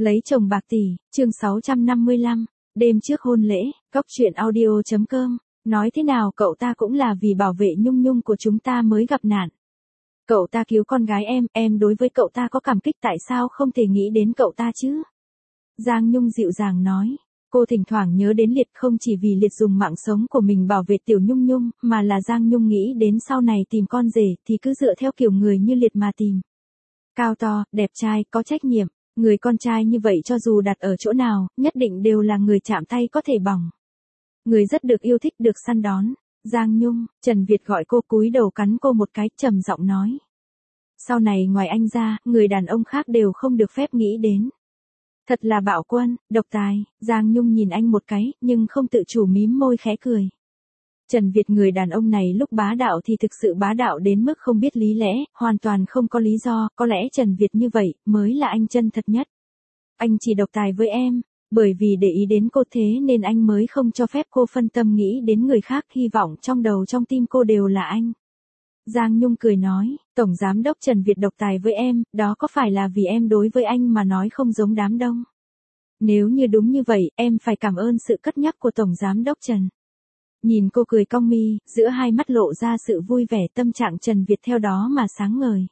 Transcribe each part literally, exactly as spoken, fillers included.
Lấy chồng bạc tỷ, chương sáu trăm năm mươi lăm, đêm trước hôn lễ, cóc truyện audio chấm com, nói thế nào cậu ta cũng là vì bảo vệ Nhung Nhung của chúng ta mới gặp nạn. Cậu ta cứu con gái em, em đối với cậu ta có cảm kích, tại sao không thể nghĩ đến cậu ta chứ? Giang Nhung dịu dàng nói, cô thỉnh thoảng nhớ đến Liệt không chỉ vì Liệt dùng mạng sống của mình bảo vệ tiểu Nhung Nhung, mà là Giang Nhung nghĩ đến sau này tìm con rể thì cứ dựa theo kiểu người như Liệt mà tìm. Cao to, đẹp trai, có trách nhiệm. Người con trai như vậy cho dù đặt ở chỗ nào, nhất định đều là người chạm tay có thể bỏng. Người rất được yêu thích, được săn đón. Giang Nhung, Trần Việt gọi cô, cúi đầu cắn cô một cái, trầm giọng nói. Sau này ngoài anh ra, người đàn ông khác đều không được phép nghĩ đến. Thật là bạo quân, độc tài. Giang Nhung nhìn anh một cái, nhưng không tự chủ mím môi khẽ cười. Trần Việt, người đàn ông này lúc bá đạo thì thực sự bá đạo đến mức không biết lý lẽ, hoàn toàn không có lý do, có lẽ Trần Việt như vậy mới là anh chân thật nhất. Anh chỉ độc tài với em, bởi vì để ý đến cô thế nên anh mới không cho phép cô phân tâm nghĩ đến người khác, hy vọng trong đầu trong tim cô đều là anh. Giang Nhung cười nói, Tổng Giám đốc Trần Việt độc tài với em, đó có phải là vì em đối với anh mà nói không giống đám đông? Nếu như đúng như vậy, em phải cảm ơn sự cất nhắc của Tổng Giám đốc Trần. Nhìn cô cười cong mi, giữa hai mắt lộ ra sự vui vẻ, tâm trạng Trần Việt theo đó mà sáng ngời.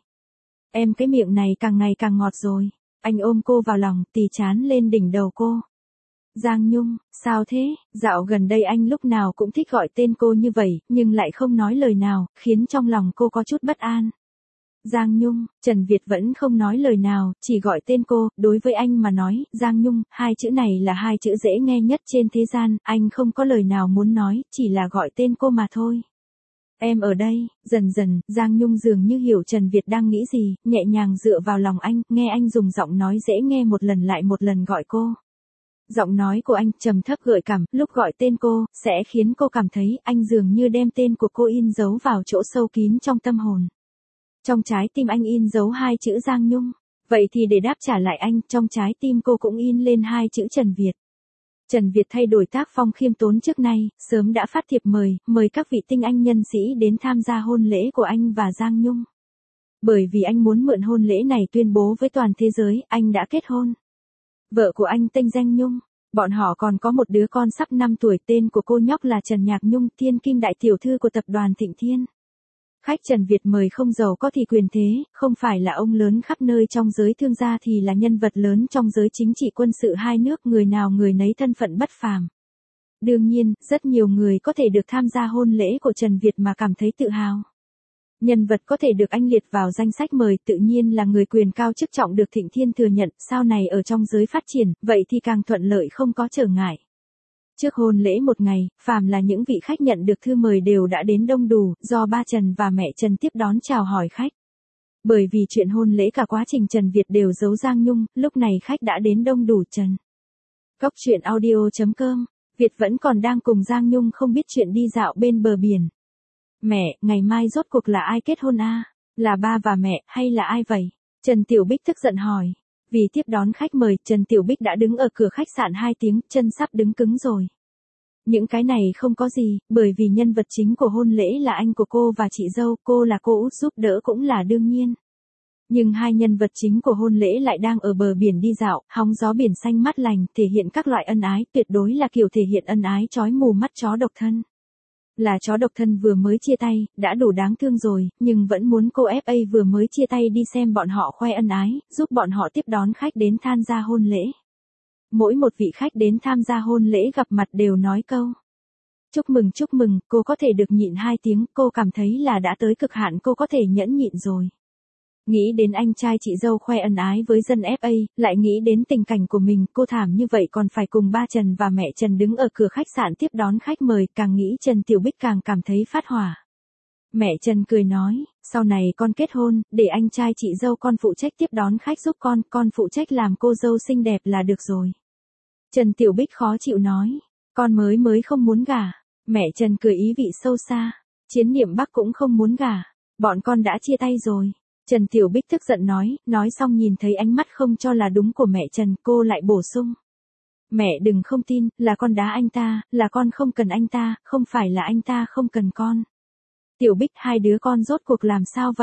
Em cái miệng này càng ngày càng ngọt rồi. Anh ôm cô vào lòng, tì chán lên đỉnh đầu cô. Giang Nhung, sao thế? Dạo gần đây anh lúc nào cũng thích gọi tên cô như vậy, nhưng lại không nói lời nào, khiến trong lòng cô có chút bất an. Giang Nhung, Trần Việt vẫn không nói lời nào, chỉ gọi tên cô, đối với anh mà nói, Giang Nhung, hai chữ này là hai chữ dễ nghe nhất trên thế gian, anh không có lời nào muốn nói, chỉ là gọi tên cô mà thôi. Em ở đây. Dần dần, Giang Nhung dường như hiểu Trần Việt đang nghĩ gì, nhẹ nhàng dựa vào lòng anh, nghe anh dùng giọng nói dễ nghe một lần lại một lần gọi cô. Giọng nói của anh trầm thấp gợi cảm, lúc gọi tên cô, sẽ khiến cô cảm thấy anh dường như đem tên của cô in dấu vào chỗ sâu kín trong tâm hồn. Trong trái tim anh in dấu hai chữ Giang Nhung, vậy thì để đáp trả lại anh, trong trái tim cô cũng in lên hai chữ Trần Việt. Trần Việt thay đổi tác phong khiêm tốn trước nay, sớm đã phát thiệp mời, mời các vị tinh anh nhân sĩ đến tham gia hôn lễ của anh và Giang Nhung. Bởi vì anh muốn mượn hôn lễ này tuyên bố với toàn thế giới, anh đã kết hôn. Vợ của anh tên Giang Nhung, bọn họ còn có một đứa con sắp năm tuổi, tên của cô nhóc là Trần Nhạc Nhung, thiên kim đại tiểu thư của tập đoàn Thịnh Thiên. Khách Trần Việt mời không giàu có thì quyền thế, không phải là ông lớn khắp nơi trong giới thương gia thì là nhân vật lớn trong giới chính trị quân sự hai nước, người nào người nấy thân phận bất phàm. Đương nhiên, rất nhiều người có thể được tham gia hôn lễ của Trần Việt mà cảm thấy tự hào. Nhân vật có thể được anh liệt vào danh sách mời tự nhiên là người quyền cao chức trọng được Thịnh Thiên thừa nhận, sau này ở trong giới phát triển, vậy thì càng thuận lợi không có trở ngại. Trước hôn lễ một ngày, phàm là những vị khách nhận được thư mời đều đã đến đông đủ, do ba Trần và mẹ Trần tiếp đón chào hỏi khách. Bởi vì chuyện hôn lễ cả quá trình Trần Việt đều giấu Giang Nhung, lúc này khách đã đến đông đủ. Trần. Cóc truyện audio chấm com, Việt vẫn còn đang cùng Giang Nhung không biết chuyện đi dạo bên bờ biển. Mẹ, ngày mai rốt cuộc là ai kết hôn a? À? Là ba và mẹ, hay là ai vậy? Trần Tiểu Bích tức giận hỏi. Vì tiếp đón khách mời, Trần Tiểu Bích đã đứng ở cửa khách sạn hai tiếng, chân sắp đứng cứng rồi. Những cái này không có gì, bởi vì nhân vật chính của hôn lễ là anh của cô và chị dâu, cô là cô út giúp đỡ cũng là đương nhiên. Nhưng hai nhân vật chính của hôn lễ lại đang ở bờ biển đi dạo, hóng gió biển xanh mát lành, thể hiện các loại ân ái, tuyệt đối là kiểu thể hiện ân ái chói mù mắt chó độc thân. Là chó độc thân vừa mới chia tay, đã đủ đáng thương rồi, nhưng vẫn muốn cô ép a vừa mới chia tay đi xem bọn họ khoe ân ái, giúp bọn họ tiếp đón khách đến tham gia hôn lễ. Mỗi một vị khách đến tham gia hôn lễ gặp mặt đều nói câu. Chúc mừng chúc mừng, cô có thể được nhịn hai tiếng, cô cảm thấy là đã tới cực hạn cô có thể nhẫn nhịn rồi. Nghĩ đến anh trai chị dâu khoe ân ái với dân ép a, lại nghĩ đến tình cảnh của mình, cô thảm như vậy còn phải cùng ba Trần và mẹ Trần đứng ở cửa khách sạn tiếp đón khách mời, càng nghĩ Trần Tiểu Bích càng cảm thấy phát hỏa. Mẹ Trần cười nói, sau này con kết hôn, để anh trai chị dâu con phụ trách tiếp đón khách giúp con, con phụ trách làm cô dâu xinh đẹp là được rồi. Trần Tiểu Bích khó chịu nói, con mới mới không muốn gả. Mẹ Trần cười ý vị sâu xa, Chiến Niệm Bắc cũng không muốn gả, bọn con đã chia tay rồi. Trần Tiểu Bích tức giận nói, nói xong nhìn thấy ánh mắt không cho là đúng của mẹ Trần, cô lại bổ sung. Mẹ đừng không tin, là con đá anh ta, là con không cần anh ta, không phải là anh ta không cần con. Tiểu Bích, hai đứa con rốt cuộc làm sao vậy?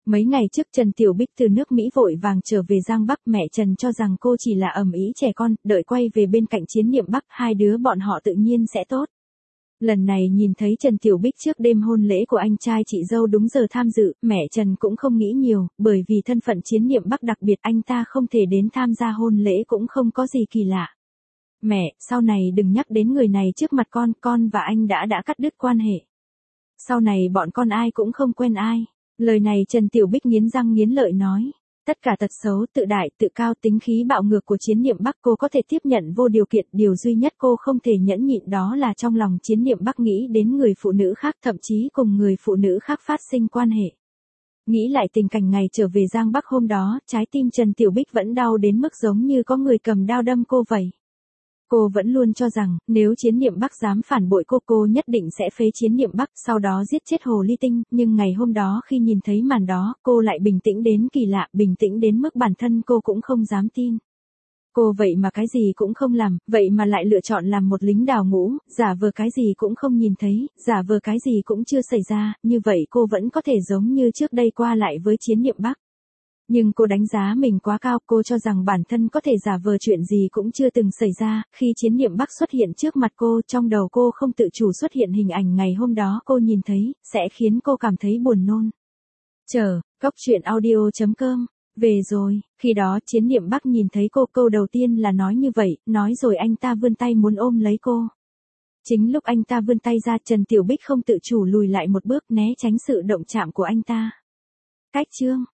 Mấy ngày trước Trần Tiểu Bích từ nước Mỹ vội vàng trở về Giang Bắc, mẹ Trần cho rằng cô chỉ là ầm ĩ trẻ con, đợi quay về bên cạnh Chiến Niệm Bắc, hai đứa bọn họ tự nhiên sẽ tốt. Lần này nhìn thấy Trần Tiểu Bích trước đêm hôn lễ của anh trai chị dâu đúng giờ tham dự, mẹ Trần cũng không nghĩ nhiều, bởi vì thân phận Chiến Niệm Bắc đặc biệt anh ta không thể đến tham gia hôn lễ cũng không có gì kỳ lạ. Mẹ, sau này đừng nhắc đến người này trước mặt con, con và anh đã đã cắt đứt quan hệ. Sau này bọn con ai cũng không quen ai. Lời này Trần Tiểu Bích nghiến răng nghiến lợi nói. Tất cả tật xấu, tự đại, tự cao, tính khí bạo ngược của Chiến Niệm Bắc cô có thể tiếp nhận vô điều kiện, điều duy nhất cô không thể nhẫn nhịn đó là trong lòng Chiến Niệm Bắc nghĩ đến người phụ nữ khác, thậm chí cùng người phụ nữ khác phát sinh quan hệ. Nghĩ lại tình cảnh ngày trở về Giang Bắc hôm đó, trái tim Trần Tiểu Bích vẫn đau đến mức giống như có người cầm đao đâm cô vậy. Cô vẫn luôn cho rằng, nếu Chiến Niệm Bắc dám phản bội cô, cô nhất định sẽ phế Chiến Niệm Bắc, sau đó giết chết Hồ Ly Tinh, nhưng ngày hôm đó khi nhìn thấy màn đó, cô lại bình tĩnh đến kỳ lạ, bình tĩnh đến mức bản thân cô cũng không dám tin. Cô vậy mà cái gì cũng không làm, vậy mà lại lựa chọn làm một lính đào ngũ, giả vờ cái gì cũng không nhìn thấy, giả vờ cái gì cũng chưa xảy ra, như vậy cô vẫn có thể giống như trước đây qua lại với Chiến Niệm Bắc. Nhưng cô đánh giá mình quá cao, cô cho rằng bản thân có thể giả vờ chuyện gì cũng chưa từng xảy ra, khi Chiến Niệm Bắc xuất hiện trước mặt cô, trong đầu cô không tự chủ xuất hiện hình ảnh ngày hôm đó cô nhìn thấy, sẽ khiến cô cảm thấy buồn nôn. Chờ, cốc truyện audio chấm com, về rồi, khi đó Chiến Niệm Bắc nhìn thấy cô, câu đầu tiên là nói như vậy, nói rồi anh ta vươn tay muốn ôm lấy cô. Chính lúc anh ta vươn tay ra, Trần Tiểu Bích không tự chủ lùi lại một bước né tránh sự động chạm của anh ta. Cách chương